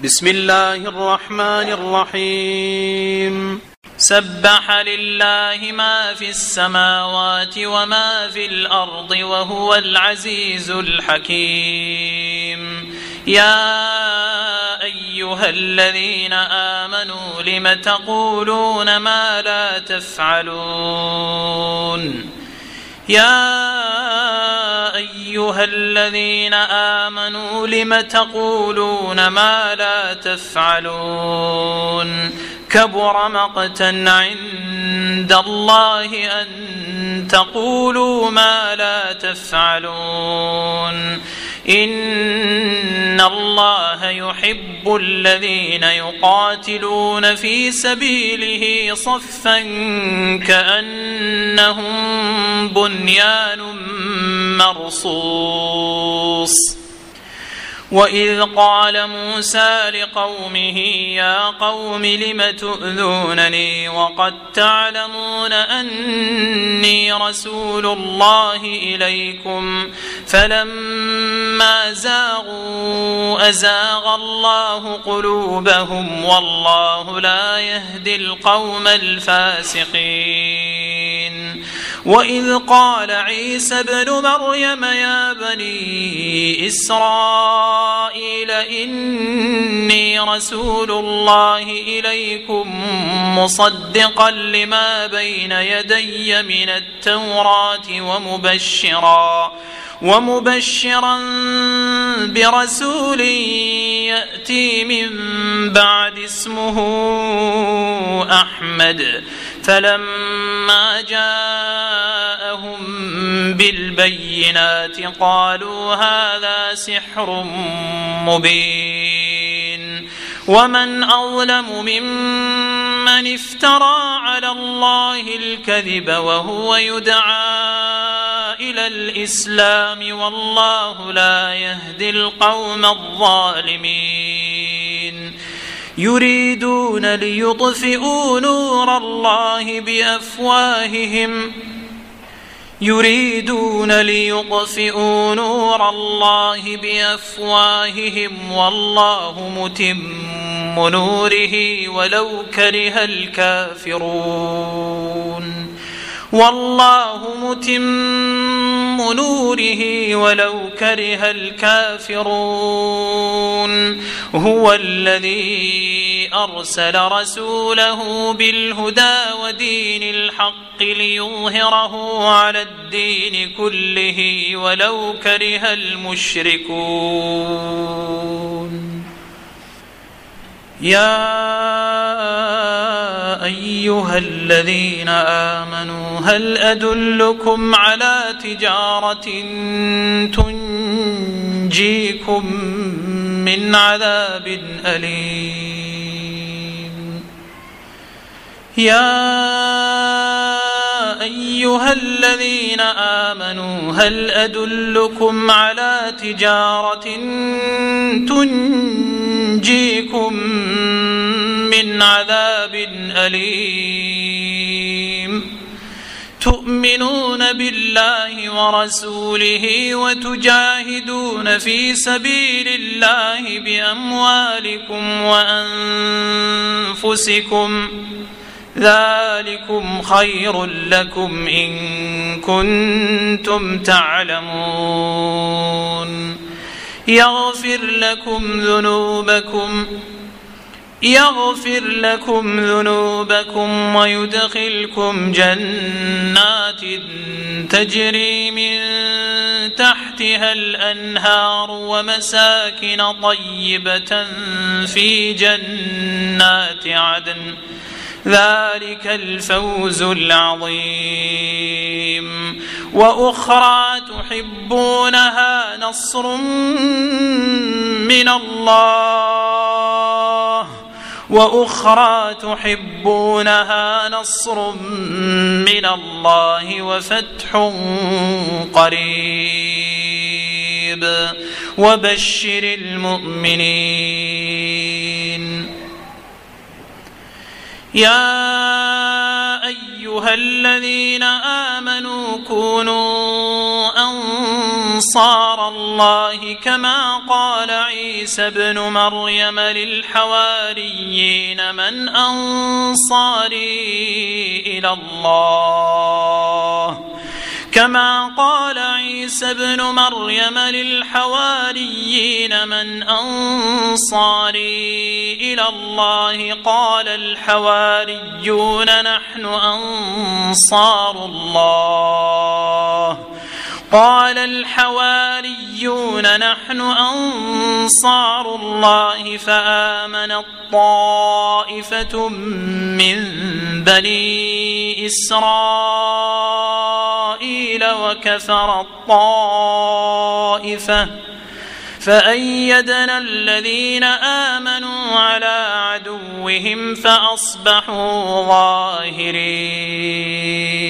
بسم الله الرحمن الرحيم سبح لله ما في السماوات وما في الأرض وهو العزيز الحكيم يا أيها الذين آمنوا لم تقولون ما لا تفعلون يا أيها الذين آمنوا لم تقولون ما لا تفعلون كبر مقتا عند الله أن تقولوا ما لا تفعلون إن الله يحب الذين يقاتلون في سبيله صفا كأنهم بنيان مرصوص وإذ قال موسى لقومه يا قوم لم تؤذونني وقد تعلمون أني رسول الله إليكم فلما زاغوا أزاغ الله قلوبهم والله لا يهدي القوم الفاسقين وإذ قال عيسى ابن مريم يا بني إسرائيل إني رسول الله إليكم مصدقا لما بين يدي من التوراة ومبشرا برسول يأتي من بعد اسمه أحمد فلما جاءهم بالبينات قالوا هذا سحر مبين ومن أظلم ممن افترى على الله الكذب وهو يدعى إلى الإسلام والله لا يهدي القوم الظالمين يريدون ليطفئوا نور الله بأفواههم والله متم نوره ولو كره الكافرون هو الذي أرسل رسوله بالهدى ودين الحق ليظهره على الدين كله ولو كره المشركون يا أيها الذين آمنوا هل أدلكم على تجارة تنجيكم من عذاب أليم يا أيها الذين آمنوا هل أدلكم على تجارة تنجيكم من عذاب أليم تؤمنون بالله ورسوله وتجاهدون في سبيل الله بأموالكم وأنفسكم ذلكم خير لكم إن كنتم تعلمون يغفر لكم ذنوبكم ويدخلكم جنات تجري من تحتها الأنهار ومساكن طيبة في جنات عدن ذلك الفوز العظيم وأخرى تحبونها نصر من الله وفتح قريب وبشر المؤمنين يا أيها الذين آمنوا كونوا أنصار الله كما قال عيسى ابن مريم للحواريين من أنصاري إلى الله كما قال عيسى ابن مريم للحواريين من أنصاري إلى الله قال الحواريون نحن أنصار الله فآمنت طائفة من بني إسرائيل وكفرت طائفة فأيدنا الذين آمنوا على عدوهم فأصبحوا ظاهرين.